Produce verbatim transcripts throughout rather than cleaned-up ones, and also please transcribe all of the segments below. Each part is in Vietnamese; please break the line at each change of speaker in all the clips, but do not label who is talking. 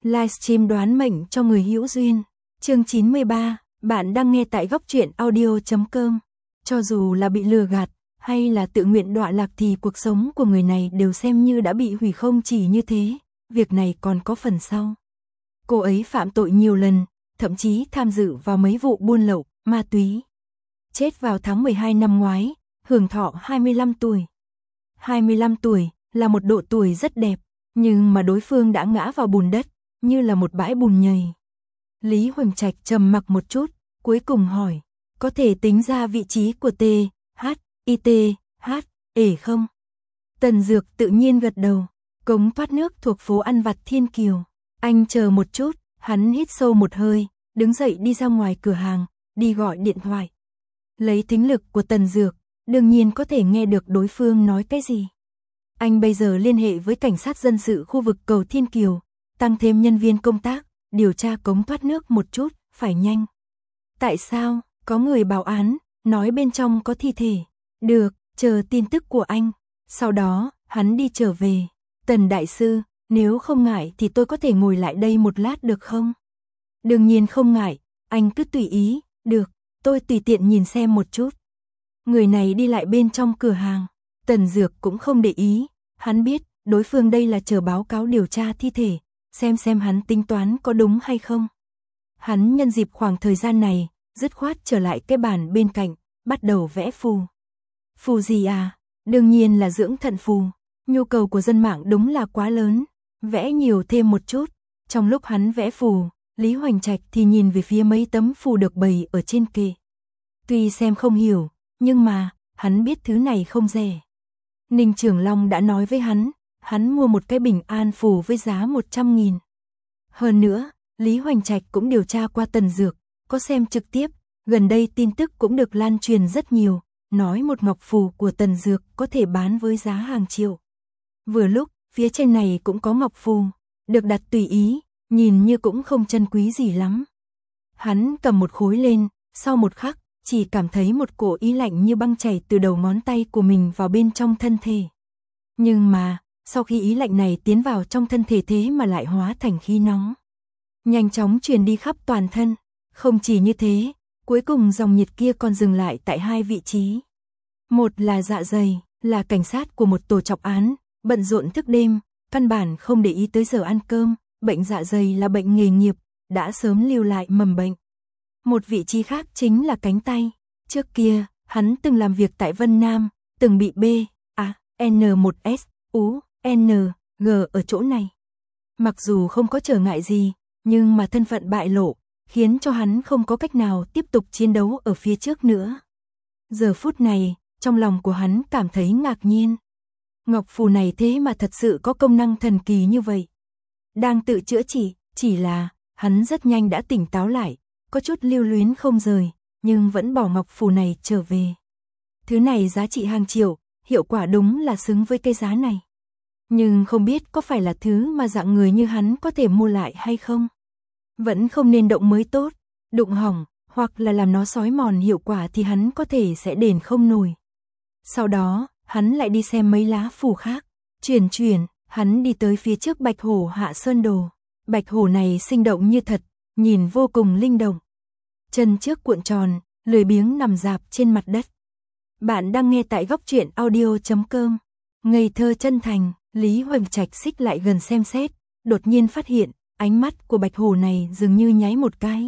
Livestream đoán mệnh cho người hữu duyên. Chương chín mươi ba, bạn đang nghe tại góc truyện audio chấm com. Cho dù là bị lừa gạt, hay là tự nguyện đọa lạc thì cuộc sống của người này đều xem như đã bị hủy. Không chỉ như thế, việc này còn có phần sau. Cô ấy phạm tội nhiều lần, thậm chí tham dự vào mấy vụ buôn lậu, ma túy. Chết vào tháng mười hai năm ngoái, hưởng thọ hai mươi lăm tuổi. hai mươi lăm tuổi là một độ tuổi rất đẹp, nhưng mà đối phương đã ngã vào bùn đất, như là một bãi bùn nhầy. Lý Huỳnh Trạch trầm mặc một chút, cuối cùng hỏi, có thể tính ra vị trí của T, H, I T, H, E không? Tần Dược tự nhiên gật đầu, cống thoát nước thuộc phố ăn vặt Thiên Kiều. Anh chờ một chút, hắn hít sâu một hơi, đứng dậy đi ra ngoài cửa hàng, đi gọi điện thoại. Lấy thính lực của Tần Dược, đương nhiên có thể nghe được đối phương nói cái gì. Anh bây giờ liên hệ với cảnh sát dân sự khu vực cầu Thiên Kiều, tăng thêm nhân viên công tác, điều tra cống thoát nước một chút, phải nhanh. Tại sao? Có người báo án, nói bên trong có thi thể. Được, chờ tin tức của anh. Sau đó, hắn đi trở về. Tần đại sư, nếu không ngại thì tôi có thể ngồi lại đây một lát được không? Đương nhiên không ngại, anh cứ tùy ý. Được, tôi tùy tiện nhìn xem một chút. Người này đi lại bên trong cửa hàng. Tần Dược cũng không để ý. Hắn biết, đối phương đây là chờ báo cáo điều tra thi thể, xem xem hắn tính toán có đúng hay không. Hắn nhân dịp khoảng thời gian này, dứt khoát trở lại cái bàn bên cạnh, bắt đầu vẽ phù. Phù gì à? Đương nhiên là dưỡng thận phù. Nhu cầu của dân mạng đúng là quá lớn. Vẽ nhiều thêm một chút. Trong lúc hắn vẽ phù, Lý Huỳnh Trạch thì nhìn về phía mấy tấm phù được bày ở trên kệ. Tuy xem không hiểu, nhưng mà, hắn biết thứ này không rẻ. Ninh Trường Long đã nói với hắn, hắn mua một cái bình an phù với giá một trăm nghìn. Hơn nữa, Lý Huỳnh Trạch cũng điều tra qua Tần Dược, có xem trực tiếp, gần đây tin tức cũng được lan truyền rất nhiều, nói một ngọc phù của Tần Dược có thể bán với giá hàng triệu. Vừa lúc, phía trên này cũng có ngọc phù, được đặt tùy ý, nhìn như cũng không chân quý gì lắm. Hắn cầm một khối lên, sau một khắc, chỉ cảm thấy một cổ ý lạnh như băng chảy từ đầu ngón tay của mình vào bên trong thân thể. Nhưng mà, sau khi ý lạnh này tiến vào trong thân thể thế mà lại hóa thành khí nóng. Nhanh chóng truyền đi khắp toàn thân. Không chỉ như thế, cuối cùng dòng nhiệt kia còn dừng lại tại hai vị trí. Một là dạ dày, là cảnh sát của một tổ trọng án, bận rộn thức đêm, căn bản không để ý tới giờ ăn cơm, bệnh dạ dày là bệnh nghề nghiệp, đã sớm lưu lại mầm bệnh. Một vị trí khác chính là cánh tay. Trước kia, hắn từng làm việc tại Vân Nam, từng bị B, A, N một S, U, N, G ở chỗ này. Mặc dù không có trở ngại gì, nhưng mà thân phận bại lộ, khiến cho hắn không có cách nào tiếp tục chiến đấu ở phía trước nữa. Giờ phút này, trong lòng của hắn cảm thấy ngạc nhiên. Ngọc phù này thế mà thật sự có công năng thần kỳ như vậy. Đang tự chữa trị, chỉ là, hắn rất nhanh đã tỉnh táo lại, có chút lưu luyến không rời, nhưng vẫn bỏ ngọc phù này trở về. Thứ này giá trị hàng triệu, hiệu quả đúng là xứng với cái giá này. Nhưng không biết có phải là thứ mà dạng người như hắn có thể mua lại hay không. Vẫn không nên động mới tốt, đụng hỏng, hoặc là làm nó xói mòn hiệu quả thì hắn có thể sẽ đền không nổi. Sau đó, hắn lại đi xem mấy lá phù khác, chuyển chuyển, hắn đi tới phía trước Bạch Hổ Hạ Sơn Đồ. Bạch hổ này sinh động như thật, nhìn vô cùng linh động. Chân trước cuộn tròn, lười biếng nằm rạp trên mặt đất. Bạn đang nghe tại góc truyện audio chấm com. Ngây thơ chân thành, Lý Huỳnh Trạch xích lại gần xem xét, đột nhiên phát hiện, ánh mắt của bạch hổ này dường như nháy một cái.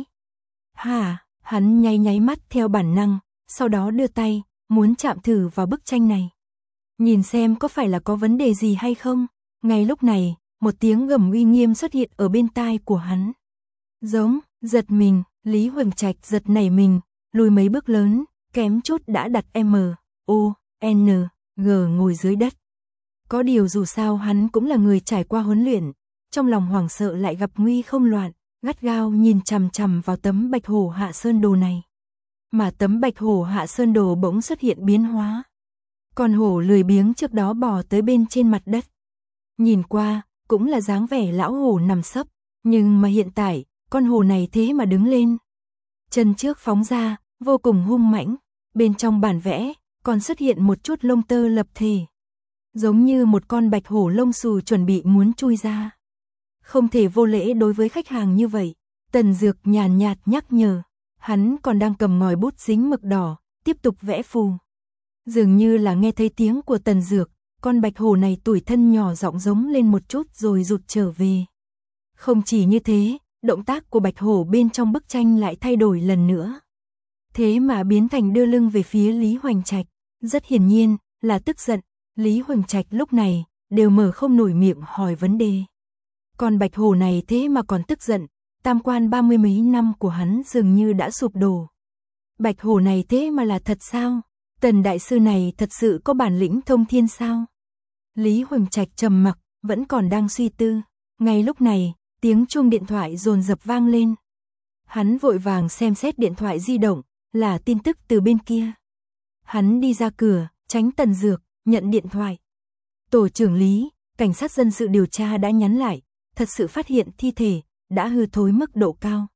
Hả, hắn nháy nháy mắt theo bản năng, sau đó đưa tay, muốn chạm thử vào bức tranh này. Nhìn xem có phải là có vấn đề gì hay không. Ngay lúc này, một tiếng gầm uy nghiêm xuất hiện ở bên tai của hắn. Giống, giật mình, Lý Huỳnh Trạch giật nảy mình, lùi mấy bước lớn, kém chút đã đặt M, O, N, G ngồi dưới đất. Có điều dù sao hắn cũng là người trải qua huấn luyện, trong lòng hoảng sợ lại gặp nguy không loạn, gắt gao nhìn chằm chằm vào tấm Bạch Hổ Hạ Sơn Đồ này. Mà tấm Bạch Hổ Hạ Sơn Đồ bỗng xuất hiện biến hóa. Con hổ lười biếng trước đó bò tới bên trên mặt đất. Nhìn qua, cũng là dáng vẻ lão hổ nằm sấp, nhưng mà hiện tại, con hổ này thế mà đứng lên. Chân trước phóng ra, vô cùng hung mãnh, bên trong bản vẽ, còn xuất hiện một chút lông tơ lập thể. Giống như một con bạch hổ lông xù chuẩn bị muốn chui ra. Không thể vô lễ đối với khách hàng như vậy. Tần Dược nhàn nhạt nhắc nhở. Hắn còn đang cầm ngòi bút dính mực đỏ, tiếp tục vẽ phù. Dường như là nghe thấy tiếng của Tần Dược, con bạch hổ này tủi thân nhỏ giọng giống lên một chút rồi rụt trở về. Không chỉ như thế, động tác của bạch hổ bên trong bức tranh lại thay đổi lần nữa. Thế mà biến thành đưa lưng về phía Lý Hoành Trạch, rất hiển nhiên là tức giận. Lý Hoành Trạch lúc này đều mở không nổi miệng hỏi vấn đề. Con bạch hổ này thế mà còn tức giận, tam quan ba mươi mấy năm của hắn dường như đã sụp đổ. Bạch hổ này thế mà là thật sao? Tần đại sư này thật sự có bản lĩnh thông thiên sao? Lý Hoành Trạch trầm mặc, vẫn còn đang suy tư. Ngay lúc này, tiếng chuông điện thoại dồn dập vang lên. Hắn vội vàng xem xét điện thoại di động, là tin tức từ bên kia. Hắn đi ra cửa, tránh Tần Dược, nhận điện thoại. Tổ trưởng Lý, cảnh sát dân sự điều tra đã nhắn lại, thật sự phát hiện thi thể, đã hư thối mức độ cao.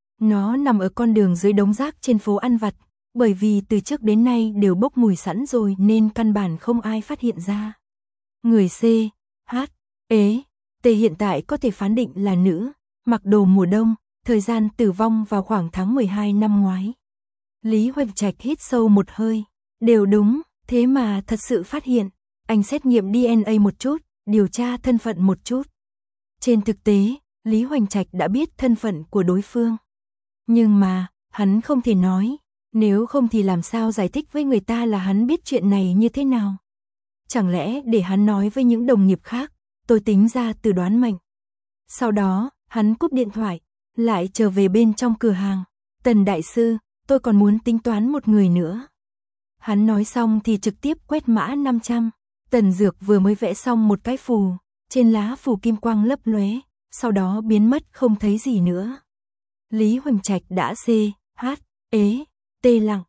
Nó nằm ở con đường dưới đống rác trên phố ăn vặt, bởi vì từ trước đến nay đều bốc mùi sẵn rồi nên căn bản không ai phát hiện ra. Người C, H, ế, T hiện tại có thể phán định là nữ, mặc đồ mùa đông, thời gian tử vong vào khoảng tháng mười hai năm ngoái. Lý Hoành Trạch hít sâu một hơi, đều đúng, thế mà thật sự phát hiện, anh xét nghiệm đê en a một chút, điều tra thân phận một chút. Trên thực tế, Lý Hoành Trạch đã biết thân phận của đối phương. Nhưng mà, hắn không thể nói, nếu không thì làm sao giải thích với người ta là hắn biết chuyện này như thế nào. Chẳng lẽ để hắn nói với những đồng nghiệp khác, tôi tính ra từ đoán mệnh. Sau đó, hắn cúp điện thoại, lại trở về bên trong cửa hàng. Tần đại sư, tôi còn muốn tính toán một người nữa. Hắn nói xong thì trực tiếp quét mã năm trăm. Tần Dược vừa mới vẽ xong một cái phù, trên lá phù kim quang lấp lóe, sau đó biến mất không thấy gì nữa. Lý Hoành Trạch đã C, H, ế, T lặng.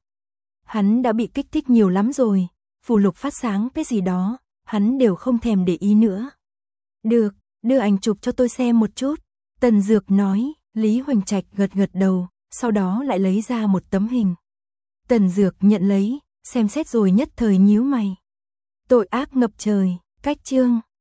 Hắn đã bị kích thích nhiều lắm rồi, phù lục phát sáng cái gì đó, hắn đều không thèm để ý nữa. Được, đưa ảnh chụp cho tôi xem một chút. Tần Dược nói. Lý Hoành Trạch gật gật đầu, sau đó lại lấy ra một tấm hình. Tần Dược nhận lấy, xem xét rồi nhất thời nhíu mày. Tội ác ngập trời, cách chương